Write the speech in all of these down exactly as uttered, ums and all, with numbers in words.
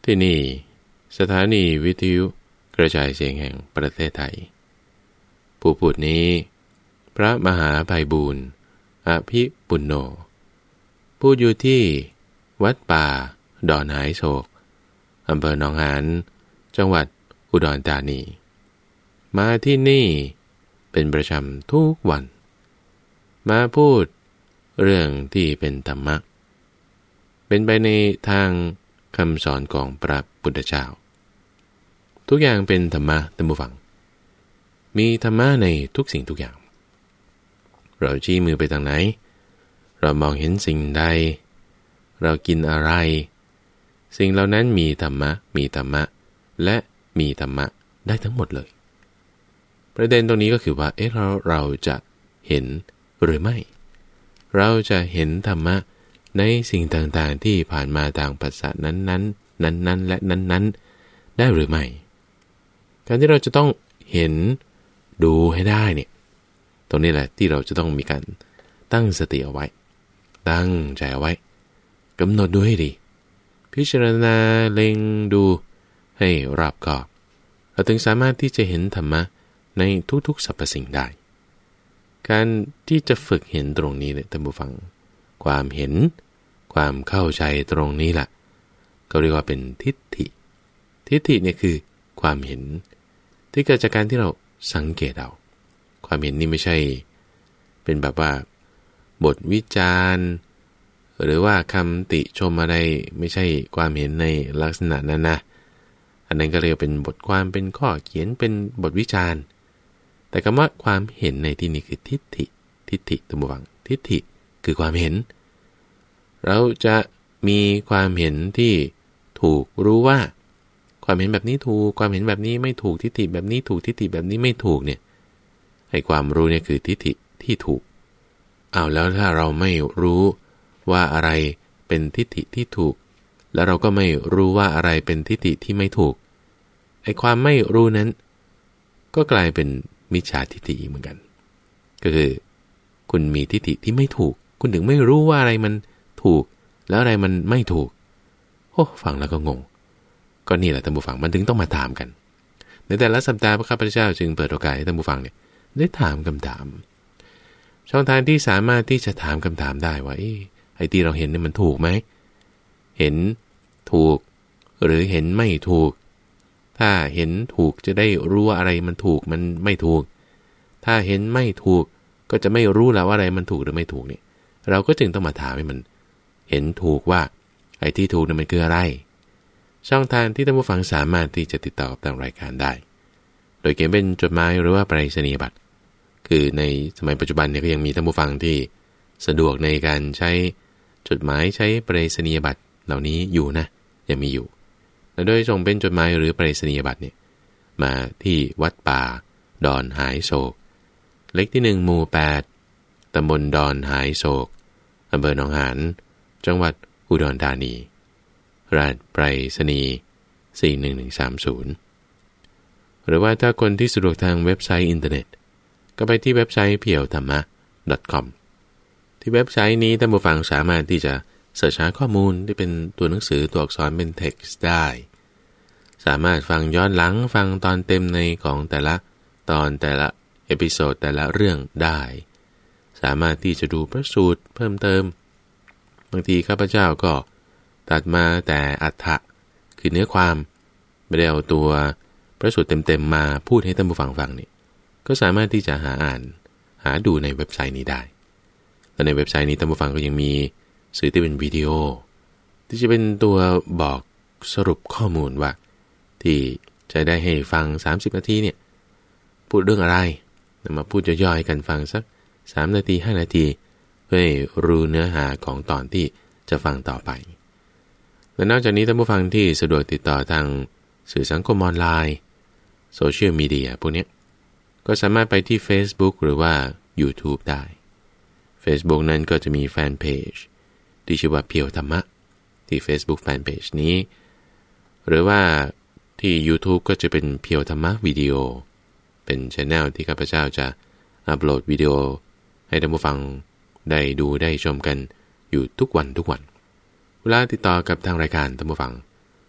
ที่นี่สถานีวิทยุกระจายเสียงแห่งประเทศไทยผู้พูดนี้พระมหาไพบูลย์อภิปุณโญผู้อยู่ที่วัดป่าดอนหายโศกอำเภอหนองหานจังหวัดอุดรธานีมาที่นี่เป็นประจำทุกวันมาพูดเรื่องที่เป็นธรรมะเป็นไปในทางคำสอนของพระพุทธเจ้าทุกอย่างเป็นธรรมะท่านผู้ฟังมีธรรมะในทุกสิ่งทุกอย่างเราชี้มือไปทางไหนเรามองเห็นสิ่งใดเรากินอะไรสิ่งเหล่านั้นมีธรรมะมีธรรมะและมีธรรมะได้ทั้งหมดเลยประเด็นตรงนี้ก็คือว่าเอ๊ะเราเราจะเห็นหรือไม่เราจะเห็นธรรมะในสิ่งต่างๆที่ผ่านมาทางภาษานั้นๆนั้นๆและนั้นๆได้หรือไม่การที่เราจะต้องเห็นดูให้ได้เนี่ยตรงนี้แหละที่เราจะต้องมีการตั้งสติเอาไว้ตั้งใจเอาไว้กำหนดดูให้ดีพิจารณาเล็งดูให้รอบคอบเราถึงสามารถที่จะเห็นธรรมะในทุกๆสรรพสิ่งได้การที่จะฝึกเห็นตรงนี้เนี่ยท่านผู้ฟังความเห็นความเข้าใจตรงนี้แหละก็เรียกว่าเป็นทิฏฐิทิฏฐิเนี่ยคือความเห็นที่เกิดจากการที่เราสังเกตเอาความเห็นนี่ไม่ใช่เป็นแบบว่าบทวิจารณ์หรือว่าคำติชมอะไรไม่ใช่ความเห็นในลักษณะนั้นนะอันนั้นก็เรียกเป็นบทความเป็นข้อเขียนเป็นบทวิจารณ์แต่คำว่าความเห็นในที่นี้คือทิฏฐิทิฏฐิตัวบังทิฏฐิคือความเห็นเราจะมีความเห็นที่ถูกรู้ว่าความเห็นแบบนี้ถูกความเห็นแบบนี้ไม่ถูกทิฏฐิแบบนี้ถูกทิฏฐิแบบนี้ไม่ถูกเนี่ยให้ความรู้เนี่ยคือทิฏฐิที่ถูกเอาแล้วถ้าเราไม่รู้ว่าอะไรเป็นทิฏฐิที่ถูกแล้วเราก็ไม่รู้ว่าอะไรเป็นทิฏฐิที่ไม่ถูกไอ้ความไม่รู้นั้นก็กลายเป็นมิจฉาทิฏฐิเหมือนกันก็คือคุณมีทิฏฐิที่ไม่ถูกคุณถึงไม่รู้ว่าอะไรมันถูกแล้วอะไรมันไม่ถูกโอ้ฟังแล้วก็งงก็นี่แหละท่านผู้ฟังมันถึงต้องมาถามกันในแต่ละสัปดาห์พระข้าพเจ้าจึงเปิดโอกาสให้ท่านผู้ฟังเนี่ยได้ถามคำถามช่องทางที่สามารถที่จะถามคำถามได้ว่าไอ้ที่เราเห็นเนี่ยมันถูกไหมเห็นถูกหรือเห็นไม่ถูกถ้าเห็นถูกจะได้รู้ว่าอะไรมันถูกมันไม่ถูกถ้าเห็นไม่ถูกก็จะไม่รู้แล้วว่าอะไรมันถูกหรือไม่ถูกเนี่ยเราก็จึงต้องมาถามให้มันเห็นถูกว่าไอ้ที่ถูกนั้นมันคืออะไรช่องทางที่ท่านผู้ฟังสามารถที่จะติดต่อกับทางรายการได้โดยเขียนเป็นจดหมายหรือว่าไปรษณียบัตรคือในสมัยปัจจุบันเนี่ยก็ยังมีท่านผู้ฟังที่สะดวกในการใช้จดหมายใช้ไปรษณียบัตรเหล่านี้อยู่นะยังมีอยู่และโดยส่งเป็นจดหมายหรือไปรษณียบัตรเนี่ยมาที่วัดป่าดอนหายโศกเลขที่หนึ่งหมู่แปดตำบลดอนหายโศกอำเภอหนองหานจังหวัดอุดรธานีรหัสไปรษณีย์สี่หนึ่งหนึ่งสามศูนย์หรือว่าถ้าคนที่สะดวกทางเว็บไซต์อินเทอร์เน็ตก็ไปที่เว็บไซต์ เพียวธรรมะ .com ที่เว็บไซต์นี้ท่านผู้ฟังสามารถที่จะเสิร์ชหาข้อมูลที่เป็นตัวหนังสือตัวอักษรเป็น text ได้สามารถฟังย้อนหลังฟังตอนเต็มในของแต่ละตอนแต่ละเอพิโซดแต่ละเรื่องได้สามารถที่จะดูพระสูตรเพิ่มเติมบางทีข้าพเจ้าก็ตัดมาแต่อรรถะคือเนื้อความไม่ได้เอาตัวพระสูตรเต็มๆมาพูดให้ท่านผู้ฟังฟังนี่ก็สามารถที่จะหาอ่านหาดูในเว็บไซต์นี้ได้และในเว็บไซต์นี้ท่านผู้ฟังก็ยังมีสื่อที่เป็นวิดีโอที่จะเป็นตัวบอกสรุปข้อมูลว่าที่จะได้ให้ฟังสามสิบนาทีเนี่ยพูดเรื่องอะไรมาพูดย่อยๆกันฟังสักสามนาทีห้านาทีเพื่อรู้เนื้อหาของตอนที่จะฟังต่อไปและนอกจากนี้ท่านผู้ฟังที่สะดวกติดต่อทางสื่อสังคมออนไลน์โซเชียลมีเดียพวกนี้ก็สามารถไปที่ Facebook หรือว่า YouTube ได้ Facebook นั้นก็จะมีแฟนเพจที่ชื่อว่าเพียวธรรมะที่ Facebook แฟนเพจนี้หรือว่าที่ YouTube ก็จะเป็นเพียวธรรมะวิดีโอเป็น channel ที่ข้าพเจ้าจะอัปโหลดวิดีโอให้ท่านผู้ฟังได้ดูได้ชมกันอยู่ทุกวันทุกวันเวลาติดต่อกับทางรายการท่านผู้ฟัง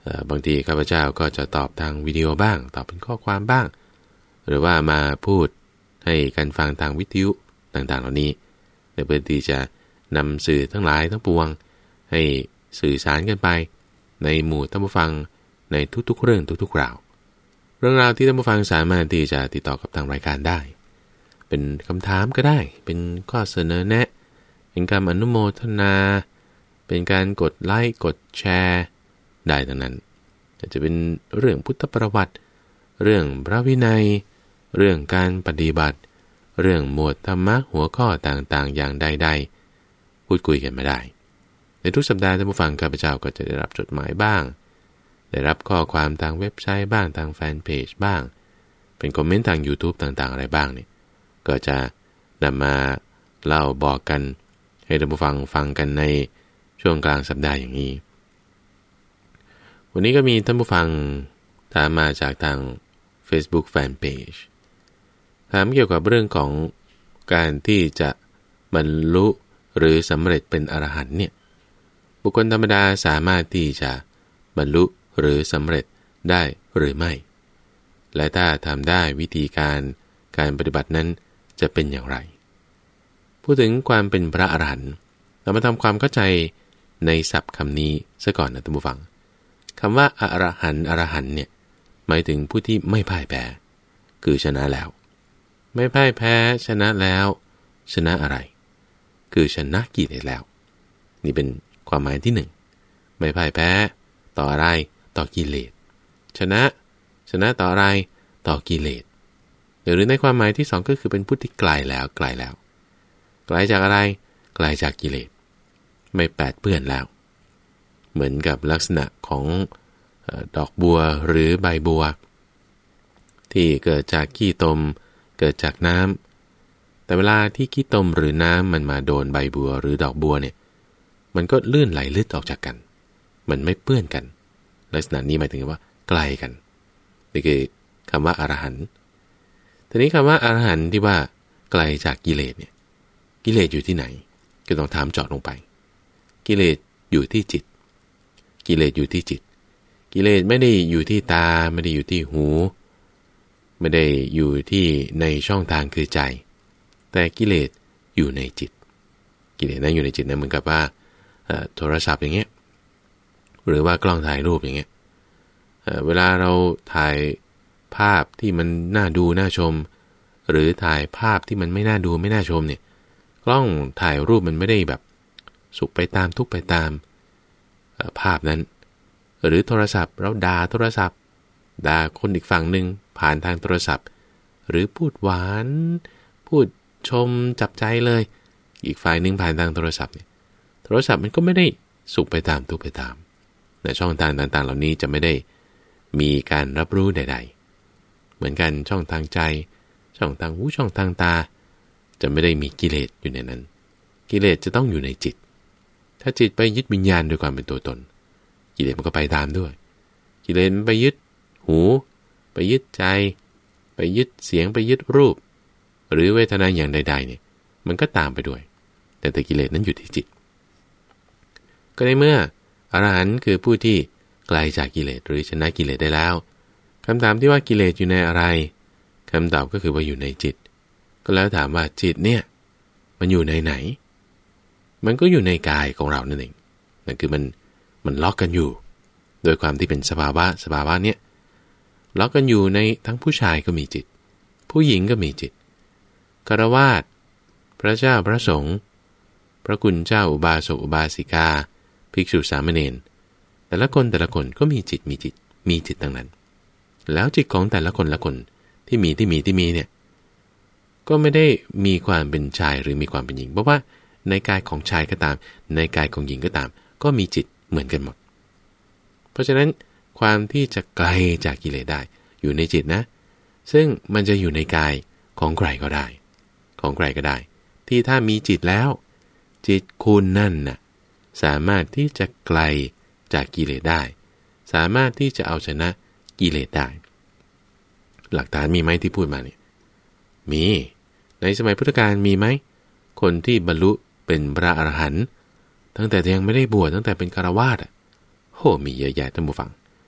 บางทีข้าพเจ้าก็จะตอบทางวิดีโอบ้างตอบเป็นข้อความบ้างหรือว่ามาพูดให้กันฟังทางวิทยุต่างๆเหล่านี้เพื่อที่จะนำสื่อทั้งหลายทั้งปวงให้สื่อสารกันไปในหมู่ท่านผู้ฟังในทุกๆเรื่องทุกๆราวเรื่องราวที่ท่านผู้ฟังสามารถที่จะติดต่อกับทางรายการได้เป็นคำถามก็ได้เป็นข้อเสนอแนะเป็นการอนุโมทนาเป็นการกดไลค์กดแชร์ได้ทั้งนั้นอาจจะเป็นเรื่องพุทธประวัติเรื่องพระวินัยเรื่องการปฏิบัติเรื่องหมวดธรรมะหัวข้อต่างๆอย่างใดๆพูดคุยกันมาได้ในทุกสัปดาห์ท่านผู้ฟังข้าพเจ้าก็จะได้รับจดหมายบ้างได้รับข้อความทางเว็บไซต์บ้างทางแฟนเพจบ้างเป็นคอมเมนต์ทาง YouTube ต่างๆอะไรบ้างเนี่ยก็จะนำมาเล่าบอกกันให้ท่านผู้ฟังฟังกันในช่วงกลางสัปดาห์อย่างนี้วันนี้ก็มีท่านผู้ฟังถามมาจากทาง Facebook Fanpage ถามเกี่ยวกับเรื่องของการที่จะบรรลุหรือสำเร็จเป็นอรหันต์เนี่ยบุคคลธรรมดาสามารถที่จะบรรลุหรือสำเร็จได้หรือไม่และถ้าทำได้วิธีการการปฏิบัตินั้นจะเป็นอย่างไรพูดถึงความเป็นพระอรหันต์เรามาทำความเข้าใจในศัพท์คำนี้ซะก่อนนะท่านผู้ฟังคำว่าอรหันต์อรหันต์เนี่ยหมายถึงผู้ที่ไม่พ่ายแพ้คือชนะแล้วไม่พ่ายแพ้ชนะแล้วชนะอะไรคือชนะกิเลสแล้วนี่เป็นความหมายที่หนึ่งไม่พ่ายแพ้ต่ออะไรต่อกิเลสชนะชนะต่ออะไรต่อกิเลสหรือในความหมายที่สองก็คือเป็นผู้ที่ไกลแล้วไกลแล้วไกลจากอะไรไกลจากกิเลสไม่แปดเปื้อนแล้วเหมือนกับลักษณะของดอกบัวหรือใบบัวที่เกิดจากขี้ตมเกิดจากน้ำแต่เวลาที่ขี้ตมหรือน้ำมันมาโดนใบบัวหรือดอกบัวเนี่ยมันก็ลื่นไหลลึดออกจากกันมันไม่เปื้อนกันลักษณะนี้หมายถึงว่าไกลกันนี่คือคำว่าอรหันต์ทีนี้คำว่าอรหันต์ที่ว่าไกลจากกิเลสเนี่ยกิเลสอยู่ที่ไหนก็ต้องถามเจาะลงไปกิเลสอยู่ที่จิตกิเลสอยู่ที่จิตกิเลสไม่ได้อยู่ที่ตาไม่ได้อยู่ที่หูไม่ได้อยู่ที่ในช่องทางคือใจแต่กิเลสอยู่ในจิตกิเลสนั้นอยู่ในจิตนะเหมือนกับว่าโทรศัพท์อย่างเงี้ยหรือว่ากล้องถ่ายรูปอย่างเงี้ยเวลาเราถ่ายภาพที่มันน่าดูน่าชมหรือถ่ายภาพที่มันไม่น่าดูไม่น่าชมเนี่ยกล้องถ่ายรูปมันไม่ได้แบบสุขไปตามทุกไปตามภาพนั้นหรือโทรศัพท์เราด่าโทรศัพท์ด่าคนอีกฝั่งหนึ่งผ่านทางโทรศัพท์หรือพูดหวานพูดชมจับใจเลยอีกฝ่ายหนึ่งผ่านทางโทรศัพท์เนี่ยโทรศัพท์มันก็ไม่ได้สุขไปตามทุกไปตามในช่องทางต่างๆเหล่านี้จะไม่ได้มีการรับรู้ใดๆเหมือนกันช่องทางใจช่องทางหูช่องทางตาจะไม่ได้มีกิเลสอยู่ในนั้นกิเลสจะต้องอยู่ในจิตถ้าจิตไปยึดวิญญาณด้วยความเป็นตัวตนกิเลสมันก็ไปตามด้วยกิเลสมันไปยึดหูไปยึดใจไปยึดเสียงไปยึดรูปหรือเวทนาอย่างใดๆเนี่ยมันก็ตามไปด้วยแต่แต่กิเลสนั้นอยู่ที่จิตก็ในเมื่ออรหันต์คือผู้ที่ไกลจากกิเลสหรือชนะกิเลสได้แล้วคำถามที่ว่ากิเลสอยู่ในอะไรคำตอบก็คือว่าอยู่ในจิตก็แล้วถามว่าจิตเนี่ยมันอยู่ในไหนมันก็อยู่ในกายของเรานั่นเองนั่นคือมันมันล็อกกันอยู่โดยความที่เป็นสภาวะสภาวะเนี้ยล็อกกันอยู่ในทั้งผู้ชายก็มีจิตผู้หญิงก็มีจิตฆราวาสพระเจ้าพระสงฆ์พระคุณเจ้าอุบาสกอุบาสิกาภิกษุสามเณรแต่ละคนแต่ละคนก็มีจิตมีจิตมีจิตทั้งนั้นแล้วจิตของแต่ละคนละคนที่มีที่มีที่มีเนี่ยก็ไม่ได้มีความเป็นชายหรือมีความเป็นหญิงเพราะว่าในกายของชายก็ตามในกายของหญิงก็ตามก็มีจิตเหมือนกันหมดเพราะฉะนั้นความที่จะไกลจากกิเลสได้อยู่ในจิตนะซึ่งมันจะอยู่ในกายของใครก็ได้ของใครก็ได้ที่ถ้ามีจิตแล้วจิตคุณนั่นน่ะสามารถที่จะไกลจากกิเลสได้สามารถที่จะเอาชนะกิเลสได้หลักฐานมีไหมที่พูดมาเนี่ยมีในสมัยพุทธกาลมีไหมคนที่บรรลุเป็นพระอรหันต์ตั้งแต่ยังไม่ได้บวชตั้งแต่เป็นฆราวาสอ่ะโหมีเยอะแยะท่านผู้ฟัง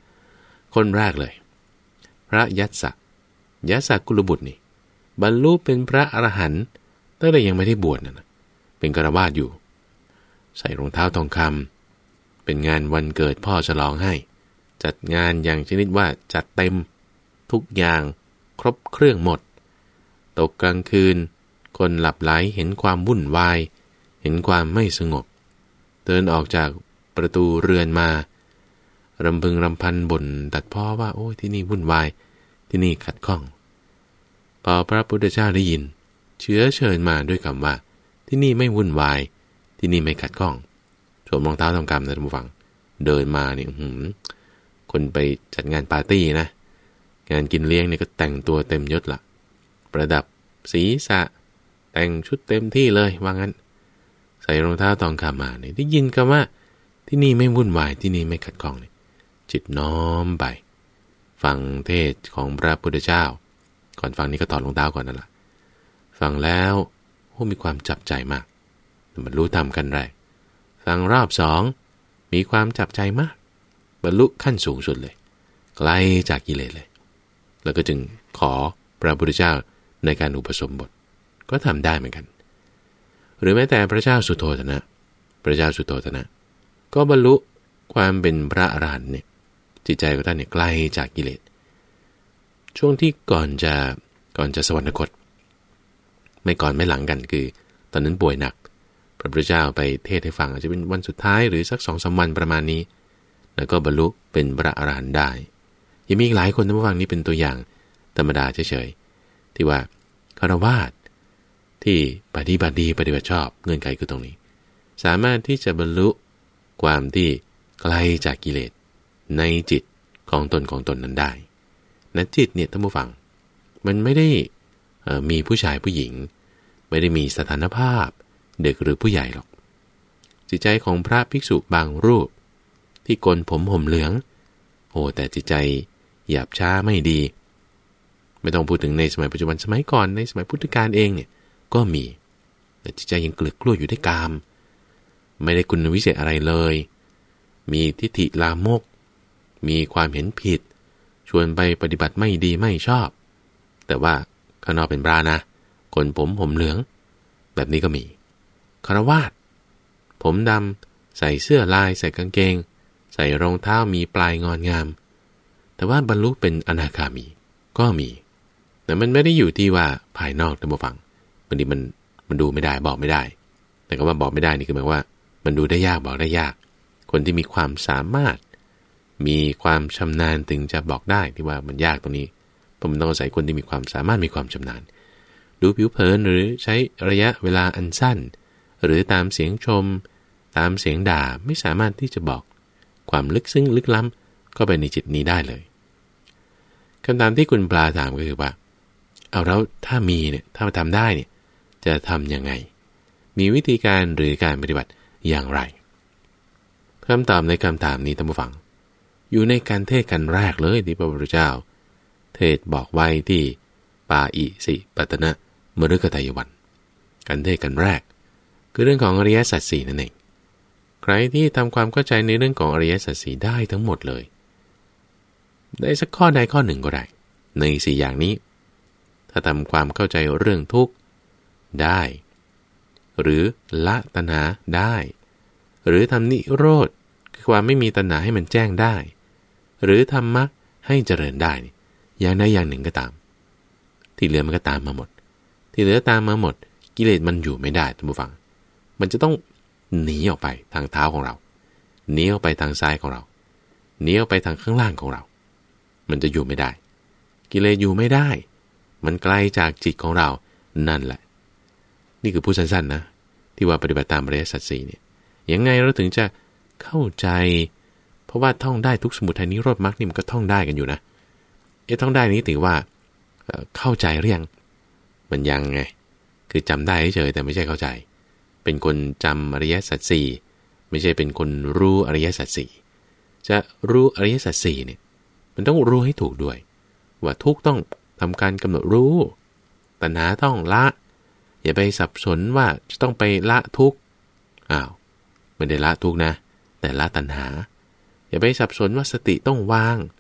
คนแรกเลยพระยัสสะยัสสะกุลบุตรนี่บรรลุเป็นพระอรหันต์ตั้งแต่ยังไม่ได้บวชนะเป็นฆราวาสอยู่ใส่รองเท้าทองคำเป็นงานวันเกิดพ่อฉลองให้จัดงานอย่างชนิดว่าจัดเต็มทุกอย่างครบเครื่องหมดตกกลางคืนคนหลับไหลเห็นความวุ่นวายเห็นความไม่สงบเดินออกจากประตูเรือนมารำพึงรำพันบ่นตัดพ้อว่าโอ้ยที่นี่วุ่นวายที่นี่ขัดข้องพอพระพุทธเจ้าได้ยินเชื้อเชิญมาด้วยคำว่าที่นี่ไม่วุ่นวายที่นี่ไม่ขัดข้องสวมรองเท้าทองคำนะท่านผู้ฟังเดินมาเนี่ยหืมคนไปจัดงานปาร์ตี้นะงานกินเลี้ยงเนี่ยก็แต่งตัวเต็มยศละประดับศีรษะแต่งชุดเต็มที่เลยว่างั้นใส่รองเท้าทองคำมาเนี่ยได้ยินคำว่าที่นี่ไม่วุ่นวายที่นี่ไม่ขัดข้องเนี่ยจิตน้อมไปฟังเทศของพระพุทธเจ้าก่อนฟังนี่ก็ถอดรองเท้าก่อนนั่นแหละฟังแล้วโอ้มีความจับใจมากบรรลุธรรมขั้นแรกฟังรอบสองมีความจับใจมากบรรลุขั้นสูงสุดเลยไกลจากกิเลสเลยแล้วก็จึงขอพระพุทธเจ้าในการอุปสมบทก็ทำได้เหมือนกันหรือแม้แต่พระเจ้าสุโธทนะพระเจ้าสุโธทนะก็บรรลุความเป็นพระอรหันต์เนี่ยจิตใจของท่านเนี่ยไกลจากกิเลสช่วงที่ก่อนจะก่อนจะสวรรคตไม่ก่อนไม่หลังกันคือตอนนั้นป่วยหนักพระพุทธเจ้าไปเทศให้ฟังอาจจะเป็นวันสุดท้ายหรือสัก สองถึงสาม วันประมาณนี้แล้วก็บรรลุเป็นพระอรหันต์ได้ยังมีอีกหลายคนท่านผู้ฟังนี้เป็นตัวอย่างธรรมดาเฉยๆที่ว่าฆราวาสที่ปฏิบัติดีปฏิบัติชอบเงื่อนไขคือตรงนี้สามารถที่จะบรรลุความที่ไกลจากกิเลสในจิตของตนของตนนั้นได้นั้นจิตเนี่ยท่านผู้ฟังมันไม่ได้มีผู้ชายผู้หญิงไม่ได้มีสถานภาพเด็กหรือผู้ใหญ่หรอกจิตใจของพระภิกษุบางรูปที่โกนผมห่มเหลืองโอ้แต่จิตใจหยาบช้าไม่ดีไม่ต้องพูดถึงในสมัยปัจจุบันสมัยก่อนในสมัยพุทธกาลเองเนี่ยก็มีแต่จิตใจยังเกลือกกลั้วอยู่ด้วยกามไม่ได้คุณวิเศษอะไรเลยมีทิฏฐิลามกมีความเห็นผิดชวนไปปฏิบัติไม่ดีไม่ชอบแต่ว่าข้างนอกเป็นพระนะโกนผมห่มเหลืองแบบนี้ก็มีฆราวาสผมดำใส่เสื้อลายใส่กางเกงใส่รองเท้ามีปลายงอนงามแต่ว่าบรรลุเป็นอนาคามีก็มีแต่มันไม่ได้อยู่ที่ว่าภายนอกท่านผู้ฟังบางทีมันมันดูไม่ได้บอกไม่ได้แต่ก็ว่าบอกไม่ได้นี่คือหมายว่ามันดูได้ยากบอกได้ยากคนที่มีความสามารถมีความชำนาญถึงจะบอกได้ที่ว่ามันยากตรงนี้เพราะมันต้องอาศัยคนที่มีความสามารถมีความชำนาญดูผิวเผินหรือใช้ระยะเวลาอันสั้นหรือตามเสียงชมตามเสียงด่าไม่สามารถที่จะบอกความลึกซึ้งลึกล้ำเข้าไปในจิตนี้ได้เลยคำถามที่คุณปลาถามก็คือว่าเอาแล้วถ้ามีเนี่ยถ้าทำได้เนี่ยจะทำยังไงมีวิธีการหรือการปฏิบัติอย่างไรคำตอบในคำถามนี้ท่านผู้ฟังอยู่ในการเทศกันแรกเลยที่พระพุทธเจ้าเทศบอกไว้ที่ปาอิสิปตนะมฤคทายวันการเทศกันแรกคือเรื่องของอริยสัจสี่นั่นเองใครที่ทำความเข้าใจในเรื่องของอริยสัจสี่ได้ทั้งหมดเลยได้สักข้อใดข้อหนึ่งก็ได้ในสี่อย่างนี้ถ้าทำความเข้าใจเรื่องทุกข์ได้หรือละตัณหาได้หรือทำนิโรธคือความไม่มีตัณหาให้มันแจ้งได้หรือทำมรรคให้เจริญได้อย่างใดอย่างหนึ่งก็ตามที่เหลือมันก็ตามมาหมดที่เหลือตามมาหมดกิเลสมันอยู่ไม่ได้ท่านผู้ฟังมันจะต้องหนีออกไปทางเท้าของเราหนีออกไปทางซ้ายของเราหนีออกไปทางข้างล่างของเรามันจะอยู่ไม่ได้กิเลสอยู่ไม่ได้มันไกลจากจิตของเรานั่นแหละนี่คือผู้สั้นๆนะที่ว่าปฏิบัติตามอริยสัจสี่เนี่ยยังไงเราถึงจะเข้าใจเพราะว่าท่องได้ทุกสมุทัยนิโรธมรรคนี่มันก็ท่องได้กันอยู่นะเอ๊ะท่องได้นี้ถือว่าเข้าใจหรือยังมันยังไงคือจำได้เฉยแต่ไม่ใช่เข้าใจเป็นคนจำอริยสัจสี่ไม่ใช่เป็นคนรู้อริยสัจสี่จะรู้อริยสัจสี่เนี่ยมันต้องรู้ให้ถูกด้วยว่าทุกต้องทำการกำหนดรู้ตัณหาต้องละอย่าไปสับสนว่าจะต้องไปละทุกอ้าวไม่ได้ละทุกนะแต่ละตัณหาอย่าไปสับสนว่าสติต้องวาง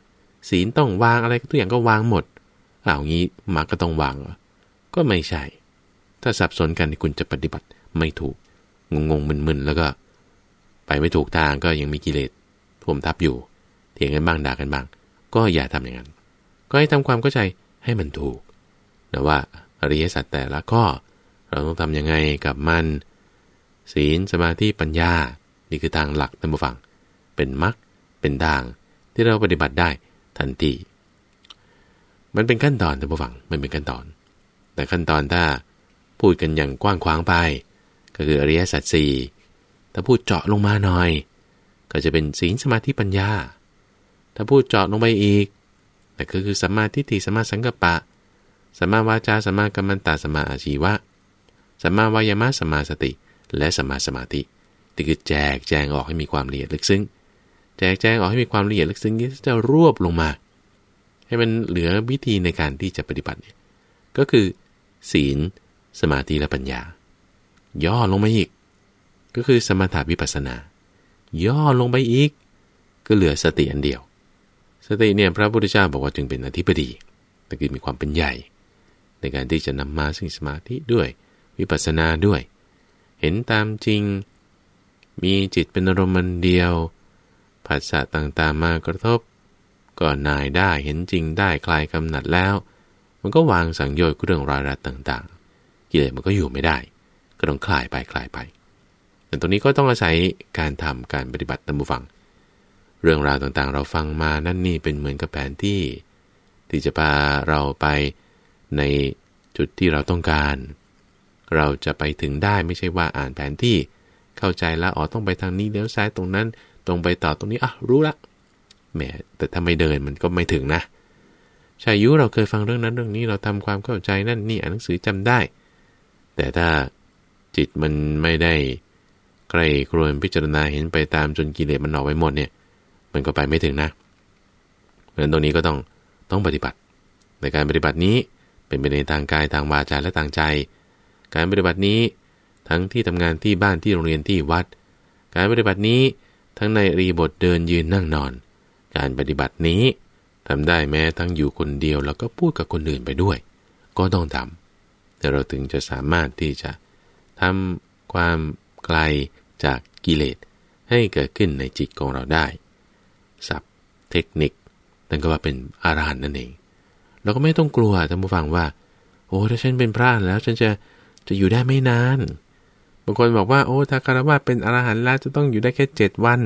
ศีลต้องวางอะไรทุกอย่างก็วางหมดอ้าวงี้มรรคก็ต้องวางก็ไม่ใช่ถ้าสับสนกันคุณจะปฏิบัติไม่ถูกงงๆมึนๆแล้วก็ไปไม่ถูกทางก็ยังมีกิเลสท่วมทับอยู่เถียงกันบ้างด่ากันบ้างก็อย่าทำอย่างนั้นก็ให้ทำความเข้าใจให้มันถูกนะว่าอริยสัจแต่ละข้อเราต้องทำยังไงกับมันศีลสมาธิปัญญานี่คือทางหลักท่านผู้ฟังเป็นมรรคเป็นทางที่เราปฏิบัติได้ทันทีมันเป็นขั้นตอนท่านผู้ฟังมันเป็นขั้นตอนแต่ขั้นตอนถ้าพูดกันอย่างกว้างขวางไปก็คืออริยสัจสี่ถ้าพูดเจาะลงมาหน่อยก็จะเป็นศีลสมาธิปัญญาถ้าพูดเจาะลงไปอีกนั่นก็คือสัมมาทิฏฐิสัมมาสังกัปปะสัมมาวาจาสัมมากัมมันตสัมมาอาชีวะสัมมาวายามะสัมมาสติและสัมมาสมาธินี่คือแจกแจงออกให้มีความละเอียดลึกซึ้งแจกแจงออกให้มีความละเอียดลึกซึ้งนี้จะรวบลงมาให้มันเหลือวิธีในการที่จะปฏิบัติเนี่ยก็คือศีลสมาธิและปัญญาย่อลงมาอีกก็คือสมถะวิปัสสนาย่อลงไปอีกก็เหลือสติอันเดียวสติเนี่ยพระพุทธเจ้าบอกว่าจึงเป็นอธิปดีแต่คือมีความเป็นใหญ่ในการที่จะนำมาซึ่งสมาธิด้วยวิปัสสนาด้วยเห็นตามจริงมีจิตเป็นอารมณ์เดียวผัสสะต่างๆมากระทบก็นายได้เห็นจริงได้คลายกำหนัดแล้วมันก็วางสังโยชน์เรื่องรายรัดต่างๆกิเลสมันก็อยู่ไม่ได้ก็ต้องคลายไปคลายไปแต่ตรงนี้ก็ต้องอาศัยการทำการปฏิบัติตามผู้ฟังเรื่องราวต่างๆเราฟังมานั่นนี่เป็นเหมือนกับแผนที่ที่จะพาเราไปในจุดที่เราต้องการเราจะไปถึงได้ไม่ใช่ว่าอ่านแผนที่เข้าใจแล้วอ๋อต้องไปทางนี้เลี้ยวซ้ายตรงนั้นตรงไปต่อตรงนี้อ่ะรู้ละแหมแต่ถ้าไม่เดินมันก็ไม่ถึงนะใช่ยุเราเคยฟังเรื่องนั้นเรื่องนี้เราทำความเข้าใจนั่นนี่อ่านหนังสือจำได้แต่ถ้าจิตมันไม่ได้ใคร่ครวญพิจารณาเห็นไปตามจนกิเลสมันออกไปหมดเนี่ยมันก็ไปไม่ถึงนะเพราะฉะนั้นตรงนี้ก็ต้องต้องปฏิบัติในการปฏิบัตินี้เป็นไปในทางกายทางวาจาและทางใจการปฏิบัตินี้ทั้งที่ทำงานที่บ้านที่โรงเรียนที่วัดการปฏิบัตินี้ทั้งในอิริยาบถเดินยืนนั่งนอนการปฏิบัตินี้ทำได้แม้ทั้งอยู่คนเดียวแล้วก็พูดกับคนอื่นไปด้วยก็ต้องทำแต่เราถึงจะสามารถที่จะทำความไกลจากกิเลสให้เกิดขึ้นในจิตของเราได้ศัพท์เทคนิคนั่นก็ว่าเป็นอรหันต์นั่นเองเราก็ไม่ต้องกลัวท่านผู้ฟังว่าโอ้ถ้าฉันเป็นพระแล้วฉันจะจะอยู่ได้ไม่นานบางคนบอกว่าโอ้ถ้าคฤหัสถ์เป็นอรหันต์แล้วจะต้องอยู่ได้แค่เจ็ดวัน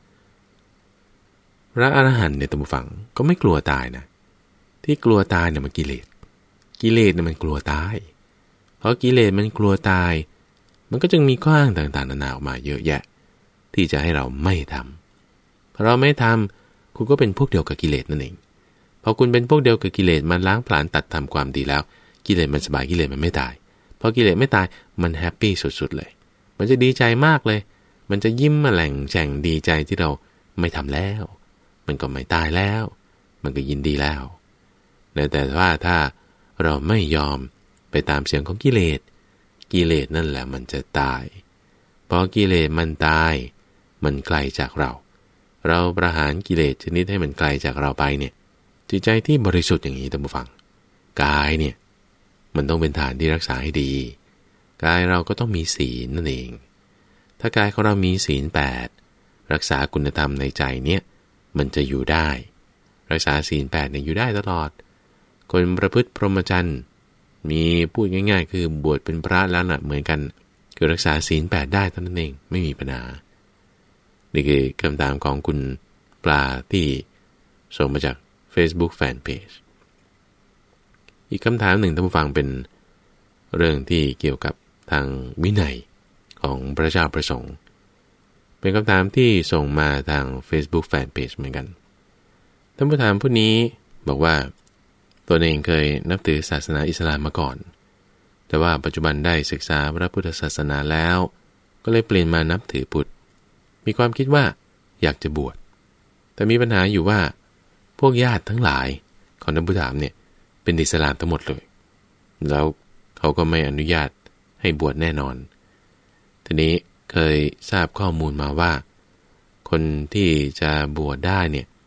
พระอรหันต์เนี่ยท่านผู้ฟังก็ไม่กลัวตายนะที่กลัวตายเนี่ยมันกิเลสกิเลสเนี่ยมันกลัวตายเพราะกิเลสมันกลัวตายมันก็จึงมีข้ออ้างต่างๆนานาออกมาเยอะแยะที่จะให้เราไม่ทำพอเราไม่ทำคุณก็เป็นพวกเดียวกับกิเลสนั่นเองพอคุณเป็นพวกเดียวกับกิเลสมันล้างผลาญตัดทำความดีแล้วกิเลสมันสบายกิเลสมันไม่ตายพอกิเลสไม่ตายมันแฮปปี้สุดๆเลยมันจะดีใจมากเลยมันจะยิ้มมาแหล่งแจ่งดีใจที่เราไม่ทำแล้วมันก็ไม่ตายแล้วมันก็ยินดีแล้วแต่ว่าถ้าเราไม่ยอมไปตามเสียงของกิเลสกิเลสนั่นแหละมันจะตายพอกิเลสมันตายมันไกลจากเราเราประหารกิเลสชนิดให้มันไกลจากเราไปเนี่ยจิตใจที่บริสุทธิ์อย่างนี้ท่านผู้ฟังกายเนี่ยมันต้องเป็นฐานที่รักษาให้ดีกายเราก็ต้องมีศีลนั่นเองถ้ากายของเรามีศีลแปดรักษาคุณธรรมในใจเนี่ยมันจะอยู่ได้รักษาศีลแปดเนี่ยอยู่ได้ตลอดคนประพฤติพรหมจรรย์มีพูดง่ายๆคือบวชเป็นพระแล้วน่ะเหมือนกันคือรักษาศีลแปดได้เท่านั้นเองไม่มีปัญหานี่คือคำถามของคุณปลาที่ส่งมาจาก Facebook Fanpage อีกคำถามหนึ่งท่านผู้ฟังเป็นเรื่องที่เกี่ยวกับทางวินัยของพระเจ้าประสงค์เป็นคำถามที่ส่งมาทาง Facebook Fanpage เหมือนกันท่านผู้ถามผู้นี้บอกว่าตัวเองเคยนับถือศาสนาอิสลามมาก่อนแต่ว่าปัจจุบันได้ศึกษาพระพุทธศาสนาแล้วก็เลยเปลี่ยนมานับถือพุทธมีความคิดว่าอยากจะบวชแต่มีปัญหาอยู่ว่าพวกญาติทั้งหลายของท่านผู้ถามเนี่ยเป็นอิสลามทั้งหมดเลยแล้วเขาก็ไม่อนุญาตให้บวชแน่นอนทีนี้เคยทราบข้อมูลมาว่าคนที่จะบวชได้เนี่ยพ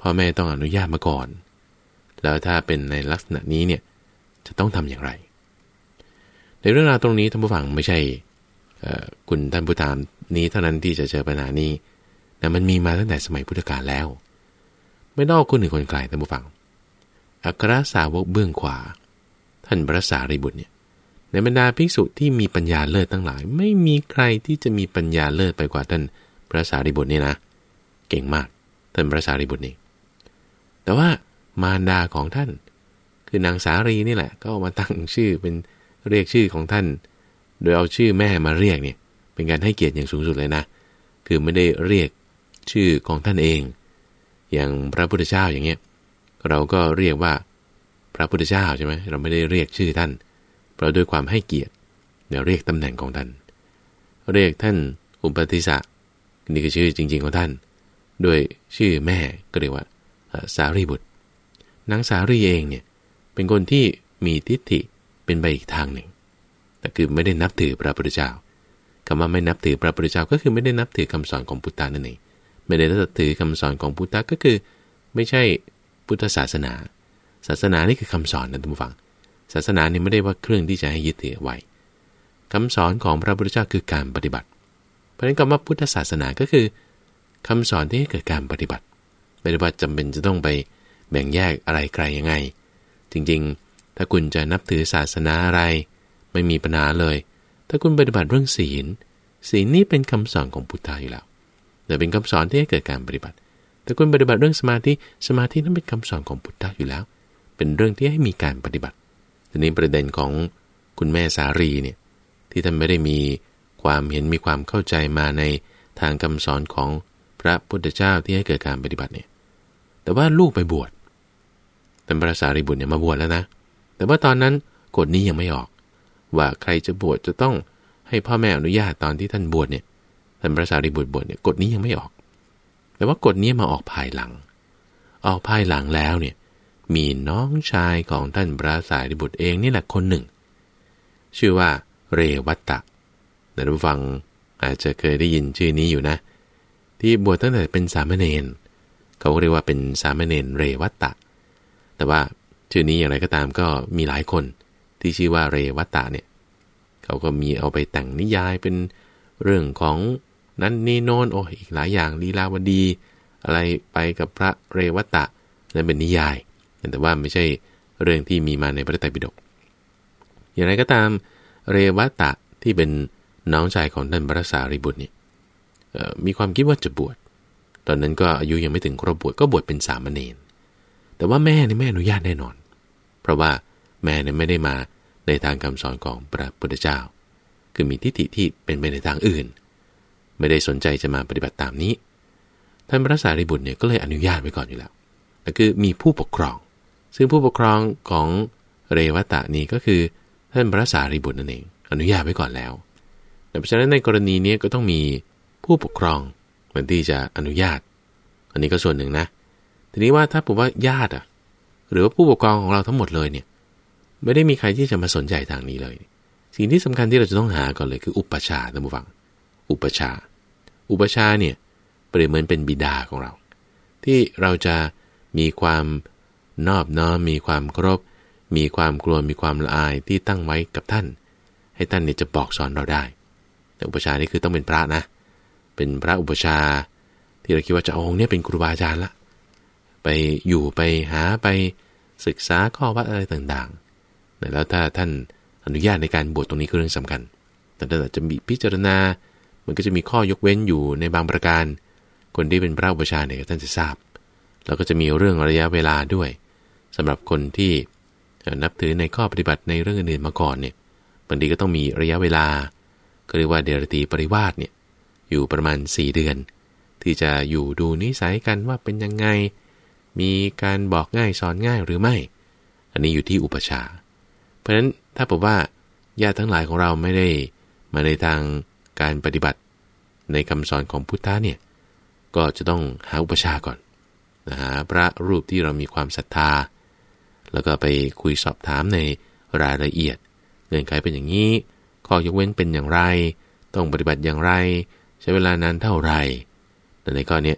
พ่อแม่ต้องอนุญาตมาก่อนแล้วถ้าเป็นในลักษณะนี้เนี่ยจะต้องทำอย่างไรในเรื่องราวตรงนี้ท่านผู้ฟังไม่ใช่คุณท่านผู้ถามนี้เท่านั้นที่จะเจอปัญหานี้แต่มันมีมาตั้งแต่สมัยพุทธกาลแล้วไม่นอกคนหนึ่งคนไกลท่านผู้ฟังอัครสาวกเบื้องขวาท่านพระสารีบุตรเนี่ยในบรรดาภิกษุที่มีปัญญาเลิศทั้งหลายไม่มีใครที่จะมีปัญญาเลิศไปกว่าท่านพระสารีบุตรเนี่ยนะเก่งมากท่านพระสารีบุตรนี่แต่ว่ามารดาของท่านคือนางสารีนี่แหละก็มาตั้งชื่อเป็นเรียกชื่อของท่านโดยเอาชื่อแม่มาเรียกเนี่ยเป็นการให้เกียรติอย่างสูงสุดเลยนะคือไม่ได้เรียกชื่อของท่านเองอย่างพระพุทธเจ้าอย่างเงี้ยเราก็เรียกว่าพระพุทธเจ้าใช่ไหมเราไม่ได้เรียกชื่อท่านเพราะด้วยความให้เกียรติเดี๋ยวเรียกตำแหน่งของท่านเรียกท่านอุปติสสะนี่คือชื่อจริงๆของท่านด้วยชื่อแม่ก็เรียกว่าสารีบุตรนางสารีเองเนี่ยเป็นคนที่มีทิฏฐิเป็นไปอีกทางหนึ่งแต่คือไม่ได้นับถือพระพุทธเจ้าคำว่าไม่นับถือพระพุทธเจ้าก็คือไม่ได้นับถือคำสอนของพุทธะนั่นเองไม่ได้นับถือคำสอนของพุทธะก็คือไม่ใช่พุทธศาสนาศาสนานี่คือคำสอนนะท่านผู้ฟังศาสนานี่ไม่ได้ว่าเครื่องที่จะให้ยึดถือไว้คำสอนของพระพุทธเจ้าคือการปฏิบัติเพราะฉะนั้นคำว่าพุทธศาสนาก็คือคำสอนที่ให้เกิดการปฏิบัติไม่ได้ว่าจำเป็นจะต้องไปแบ่งแยกอะไรใครยังไงจริงๆถ้าคุณจะนับถือศาสนาอะไรไม่มีปัญหาเลยถ้าคุณปฏิบัติเรื่องศีลศีลนี่เป็นคำสอนของพุทธะอยู่แล้วแต่เป็นคำสอนที่ให้เกิดการปฏิบัติถ้าคุณปฏิบัติเรื่องสมาธิสมาธินั้นเป็นคำสอนของพุทธะอยู่แล้วเป็นเรื่องที่ให้มีการปฏิบัติทีนี้ประเด็นของคุณแม่สารีเนี่ยที่ท่านไม่ได้มีความเห็นมีความเข้าใจมาในทางคำสอนของพระพุทธเจ้าที่ให้เกิดการปฏิบัติเนี่ยแต่ว่าลูกไปบวชท่านพระสารีบุตรเนี่ยมาบวชแล้วนะแต่ว่าตอนนั้นกฎนี้ยังไม่ออกว่าใครจะบวชจะต้องให้พ่อแม่อนุญาตตอนที่ท่านบวชเนี่ยท่านพระสารีบุตรบวชเนี่ยกฎนี้ยังไม่ออกแต่ว่ากฎนี้มาออกภายหลังออกภายหลังแล้วเนี่ยมีน้องชายของท่านพระสารีบุตรเองนี่แหละคนหนึ่งชื่อว่าเรวัตตะท่านผู้ฟังอาจจะเคยได้ยินชื่อนี้อยู่นะที่บวชตั้งแต่เป็นสามเณรเขาเรียกว่าเป็นสามเณรเรวัตตะแต่ว่าชื่อนี้อย่างไรก็ตามก็มีหลายคนที่ชื่อว่าเรวัตตะเนี่ยเขาก็มีเอาไปแต่งนิยายเป็นเรื่องของนั้นนี่โน้นโอ้อีกหลายอย่างลีลาวดีอะไรไปกับพระเรวัตตะนั่นเป็นนิยายแต่ว่าไม่ใช่เรื่องที่มีมาในพระไตรปิฎกอย่างไรก็ตามเรวัตตะที่เป็นน้องชายของท่านพระสารีบุตรเนี่ยมีความคิดว่าจะบวชตอนนั้นก็อายุยังไม่ถึงครบบวชก็บวชเป็นสามเณรแต่ว่าแม่เนี่ยไม่อนุญาตแน่นอนเพราะว่าแม่เนี่ยไม่ได้มาในทางคำสอนของพระพุทธเจ้าคือมีทิฏฐิที่เป็นไปในทางอื่นไม่ได้สนใจจะมาปฏิบัติตามนี้ท่านพระสารีบุตรเนี่ยก็เลยอนุญาตไว้ก่อนอยู่แล้วแต่คือมีผู้ปกครองซึ่งผู้ปกครองของเรวัตตะนี้ก็คือท่านพระสารีบุตรนั่นเองอนุญาตไว้ก่อนแล้วแต่เพราะฉะนั้นในกรณีนี้ก็ต้องมีผู้ปกครองเหมือนที่จะอนุญาตอันนี้ก็ส่วนหนึ่งนะทีนี้ว่าถ้าผมว่าญาติอ่ะหรือว่าผู้ปกครองของเราทั้งหมดเลยเนี่ยไม่ได้มีใครที่จะมาสนใจทางนี้เลยสิ่งที่สำคัญที่เราจะต้องหาก่อนเลยคืออุปชาท่านผู้ฟังอุปชาอุปชาเนี่ยเปรียบเหมือนเป็นบิดาของเราที่เราจะมีความนอบน้อมมีความเคารพมีความกลัวมีความละอายที่ตั้งไว้กับท่านให้ท่านเนี่ยจะบอกสอนเราได้แต่อุปชานี่คือต้องเป็นพระนะเป็นพระอุปชาที่เราคิดว่าจะองค์เนี่ยเป็นครูบาอาจารย์ละไปอยู่ไปหาไปศึกษาข้อวัดอะไรต่างๆแล้วถ้าท่านอนุญาตในการบวชตรงนี้คือเรื่องสำคัญแต่ถ้าจะมีพิจารณามันก็จะมีข้อยกเว้นอยู่ในบางประการคนที่เป็นพระอุปชาเนี่ยท่านจะทราบแล้วก็จะมีเรื่องระยะเวลาด้วยสำหรับคนที่นับถือในข้อปฏิบัติในเรื่องอื่นๆมาก่อนเนี่ยบางทีก็ต้องมีระยะเวลาก็เรียกว่าเดรตีปริวาสเนี่ยอยู่ประมาณสี่เดือนที่จะอยู่ดูนิสัยกันว่าเป็นยังไงมีการบอกง่ายสอนง่ายหรือไม่อันนี้อยู่ที่อุปชาเพราะฉะนั้นถ้าบอกว่าญาติทั้งหลายของเราไม่ได้มาในทางการปฏิบัติในคำสอนของพุทธะเนี่ยก็จะต้องหาอุปชาก่อนหาพระรูปที่เรามีความศรัทธาแล้วก็ไปคุยสอบถามในรายละเอียดเงื่อนไขเป็นอย่างนี้ข้อยกเว้นเป็นอย่างไรต้องปฏิบัติอย่างไรใช้เวลานานเท่าไหร่ในข้อนี้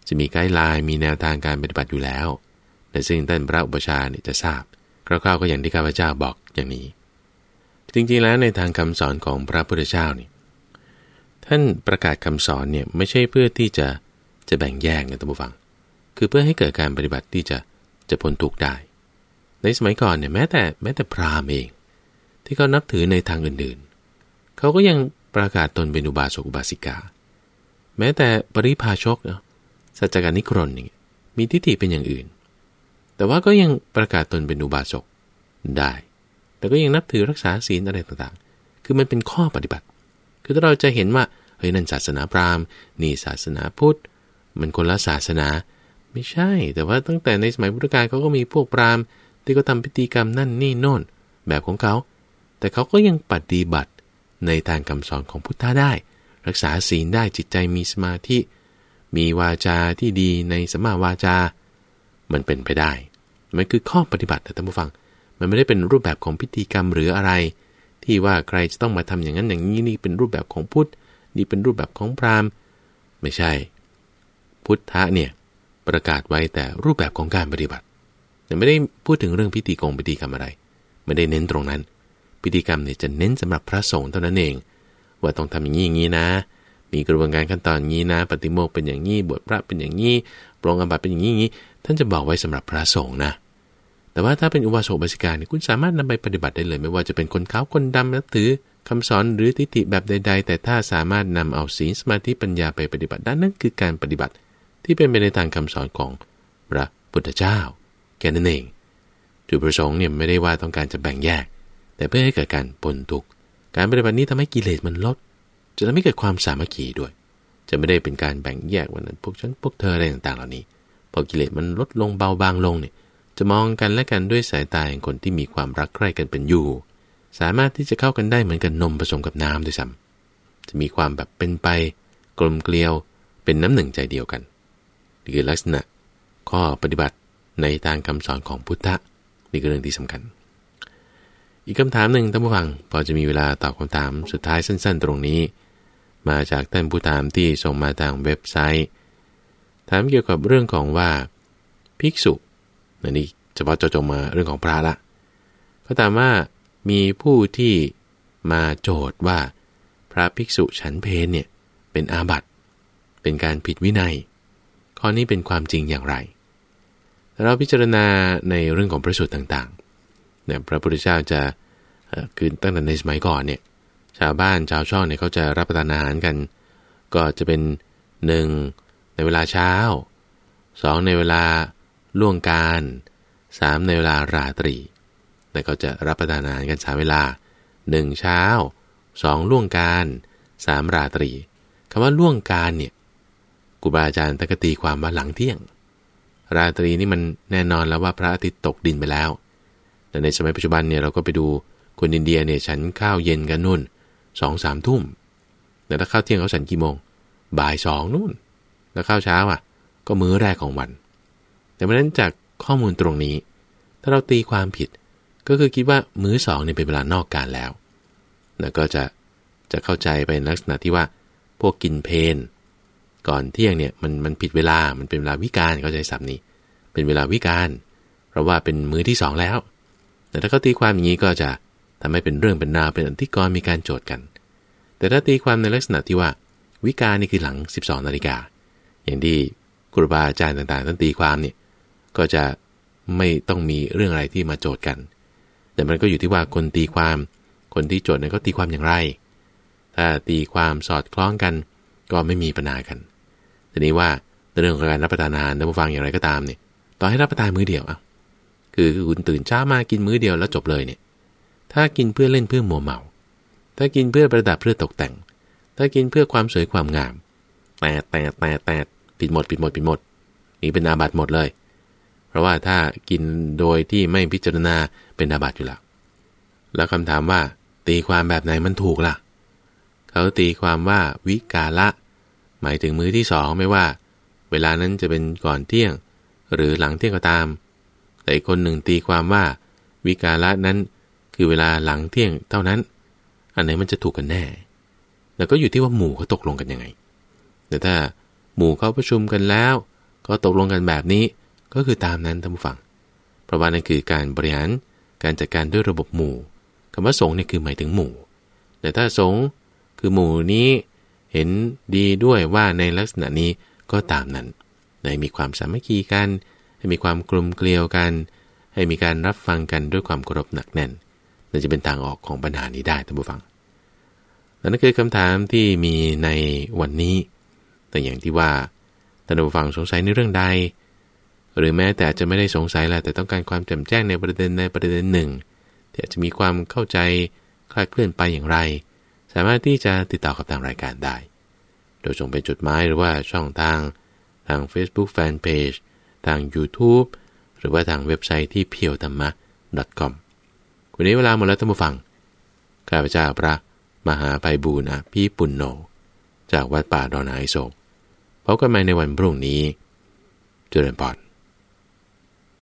จะมีไกด์ไลน์มีแนวทางการปฏิบัติอยู่แล้วแต่ซึ่งท่านพระอุปชาเนี่ยจะทราบคร่าวๆก็อย่างที่ข้าพเจ้าบอกอย่างนี้จริงๆแล้วในทางคำสอนของพระพุทธเจ้านี่ท่านประกาศคำสอนเนี่ยไม่ใช่เพื่อที่จะจะแบ่งแยกนะท่านผู้ฟังคือเพื่อให้เกิดการปฏิบัติที่จะจะพ้นทุกข์ได้ในสมัยก่อนเนี่ยแม้แต่แม้แต่พราหมณ์เองที่เขานับถือในทางอื่นๆเขาก็ยังประกาศตนเป็นอุบาสกอุบาสิกาแม้แต่ปริพาชกเนาะสัจจการนิครนนี่มีทิฏฐิเป็นอย่างอื่นแต่ว่าก็ยังประกาศตนเป็นอุบาสกได้แต่ก็ยังนับถือรักษาศีลอะไรต่างๆคือมันเป็นข้อปฏิบัติคือถ้าเราจะเห็นว่าเฮ้ยนั่นศาสนาพราหมณ์นี่ศาสนาพุทธมันคนละศาสนาไม่ใช่แต่ว่าตั้งแต่ในสมัยพุทธกาลเขาก็มีพวกพราหมณ์ที่เขาทำพิธีกรรมนั่นนี่โน่นแบบของเขาแต่เขาก็ยังปฏิบัติในทางคำสอนของพุทธะได้รักษาศีลได้จิตใจมีสมาธิมีวาจาที่ดีในสัมมาวาจามันเป็นไปได้มันคือข้อปฏิบัตินะท่านผู้ฟังมันไม่ได้เป็นรูปแบบของพิธีกรรมหรืออะไรที่ว่าใครจะต้องมาทำอย่างนั้นอย่างนี้นี่เป็นรูปแบบของพุทธนี่เป็นรูปแบบของพราหมณ์ไม่ใช่พุทธะเนี่ยประกาศไว้แต่รูปแบบของการปฏิบัติแต่ไม่ได้พูดถึงเรื่องพิธีกรรมพิธีกรรมอะไรไม่ได้เน้นตรงนั้นพิธีกรรมเนี่ยจะเน้นสำหรับพระสงฆ์เท่านั้นเองว่าต้องทำอย่างนี้อย่างนี้นะมีกระบวนการขั้นตอนอย่างนี้นะปฏิโมกข์เป็นอย่างนี้บวชพระเป็นอย่างนี้ปรงอาบัติเป็นอย่างนี้อย่างนี้ท่านจะบอกไว้สำหรับพระสงฆ์นะแต่ว่าถ้าเป็นอุบาสกอุบาสิกาเนี่ยคุณสามารถนำไปปฏิบัติได้เลยไม่ว่าจะเป็นคนขาวคนดำนับถือคำสอนหรือทิฏฐิแบบใดๆแต่ถ้าสามารถนำเอาศีลสมาธิปัญญาไปปฏิบัติได้นั่นคือการปฏิบัติที่เป็นไปในทางคำสอนของพระพุทธเจ้าแค่นั้นเองจุดประสงค์เนี่ยไม่ได้ว่าต้องการจะแบ่งแยกแต่เพื่อให้เกิดการพ้นทุกข์การปฏิบัตินี้ทำให้กิเลสมันลดจะทำให้เกิดความสามัคคีด้วยจะไม่ได้เป็นการแบ่งแยกว่านั้นพวกฉันพวกเธออะไรต่างๆเหล่านี้พอกิเลสมันลดลงเบาบางลงเนี่ยจะมองกันและกันด้วยสายตาของคนที่มีความรักใคร่กันเป็นอยู่สามารถที่จะเข้ากันได้เหมือนกันนมผสมกับน้ำด้วยซ้ำจะมีความแบบเป็นไปกลมเกลียวเป็นน้ำหนึ่งใจเดียวกันนี่คือลักษณะข้อปฏิบัติในทางคำสอนของพุทธะนี่คือเรื่องที่สำคัญอีกคำถามหนึ่งท่านผู้ฟังพอจะมีเวลาตอบคำถามสุดท้ายสั้นๆตรงนี้มาจากท่านผู้ถามที่ส่งมาทางเว็บไซต์ถามเกี่ยวกับเรื่องของว่าภิกษุอันนี้เฉพาะเจาะจงมาเรื่องของพระละก็ถามว่ามีผู้ที่มาโจทย์ว่าพระภิกษุฉันเพลเนี่ยเป็นอาบัติเป็นการผิดวินัยข้อนี้เป็นความจริงอย่างไรเราพิจารณาในเรื่องของพระสูตรต่างๆเนี่ยพระพุทธเจ้าจะคือตั้งแต่ในสมัยก่อนเนี่ยชาวบ้านชาวช่องเนี่ยเขาจะรับประทานอาหารกันก็จะเป็นหนึ่งในเวลาเช้าสองในเวลาล่วงการสามในเวลาราตรีแต่เขาจะรับประทานอาหารกันสามเวลาหนึ่งเช้าสองล่วงการสามราตรีคำว่าล่วงการเนี่ยครูบาอาจารย์ตะกตีความว่าหลังเที่ยงราตรีนี่มันแน่นอนแล้วว่าพระอาทิตย์ตกดินไปแล้วแต่ในสมัยปัจจุบันเนี่ยเราก็ไปดูคนอินเดียเนี่ยฉันข้าวเย็นกันนู่นสองสามทุ่มแต่ถ้าข้าวเที่ยงเขาฉันกี่โมงบ่ายสองนู่นแล้วข้าวเช้าอ่ะก็มื้อแรกของวันแต่เพราะนั้นจากข้อมูลตรงนี้ถ้าเราตีความผิดก็คือคิดว่ามื้อสองเนี่ยเป็นเวลานอกการแล้วแล้วก็จะจะเข้าใจไปในลักษณะที่ว่าพวกกินเพลนก่อนเที่ยงเนี่ยมันมันผิดเวลามันเป็นเวลาวิกาลเข้าใจศัพท์นี้เป็นเวลาวิกาลเพราะว่าเป็นมื้อที่สองแล้วแต่ถ้าเขาตีความอย่างนี้ก็จะทำให้เป็นเรื่องเป็นราวเป็นอธิกรณ์มีการโจทย์กันแต่ถ้าตีความในลักษณะที่ว่าวิกาลนี่คือหลังสิบสองนาฬิกาอย่างที่ครูบาอาจารย์ต่างๆท่านตีความเนี่ยก็จะไม่ต้องมีเรื่องอะไรที่มาโจทย์กันแต่มันก็อยู่ที่ว่าคนตีความคนที่โจทย์เนี่ยก็ตีความอย่างไรถ้าตีความสอดคล้องกันก็ไม่มีปัญหากันทีนี้ว่าในเรื่องของการรับประทานอาหารท่านผู้ฟังอย่างไรก็ตามเนี่ยต่อให้รับประทานมื้อเดียวอ่ะคือคุณตื่นเช้ามากินมื้อเดียวแล้วจบเลยเนี่ยถ้ากินเพื่อเล่นเพื่อมัวเมาถ้ากินเพื่อประดับเพื่อตกแต่งถ้ากินเพื่อความสวยความงามแต่แต่แต่แต่ผิดหมดผิดหมดผิดหมดนี่เป็นอาบัติหมดเลยเพราะว่าถ้ากินโดยที่ไม่พิจารณาเป็นอาบัติอยู่แล้วแล้วคำถามว่าตีความแบบไหนมันถูกล่ะเขาตีความว่าวิกาละหมายถึงมื้อที่สองไม่ว่าเวลานั้นจะเป็นก่อนเที่ยงหรือหลังเที่ยงก็ตามแต่อีกคนหนึ่งตีความว่าวิกาละนั้นคือเวลาหลังเที่ยงเท่านั้นอันไหนมันจะถูกกันแน่แล้วก็อยู่ที่ว่าหมู่เขาตกลงกันยังไงแต่ถ้าหมู่เขาประชุมกันแล้วก็ตกลงกันแบบนี้ก็คือตามนั้นท่านผู้ฟังเพราะว่านั่นคือการบริหารการจัดการด้วยระบบหมู่คำว่าสงฆ์เนี่ยคือหมายถึงหมู่แต่ถ้าสงฆ์คือหมู่นี้เห็นดีด้วยว่าในลักษณะนี้ก็ตามนั้นให้มีความสามัคคีกันให้มีความกลมเกลียวกันให้มีการรับฟังกันด้วยความเคารพหนักแน่นนั่นจะเป็นทางออกของปัญหานี้ได้ท่านผู้ฟังนั่นคือคำถามที่มีในวันนี้แต่อย่างที่ว่าท่านผู้ฟังสงสัยในเรื่องใดหรือแม้แต่อาจจะไม่ได้สงสัยแหละแต่ต้องการความแจ่มแจ้งในประเด็นในประเด็นหนึ่งที่อาจจะมีความเข้าใจคลาดเคลื่อนไปอย่างไรสามารถที่จะติดต่อกับทางรายการได้โดยส่งเป็นจดหมายหรือว่าช่องทางทาง Facebook Fanpage ทาง YouTube หรือว่าทางเว็บไซต์ที่ เพียวธรรมะ ดอท คอม วันนี้เวลาหมดแล้วท่านผู้ฟังข้าพเจ้าพระมหาไพบูลย์อภิปุณโญจากวัดป่าดอนหายโศกพบกันใหม่ในวันพรุ่งนี้เจริญพร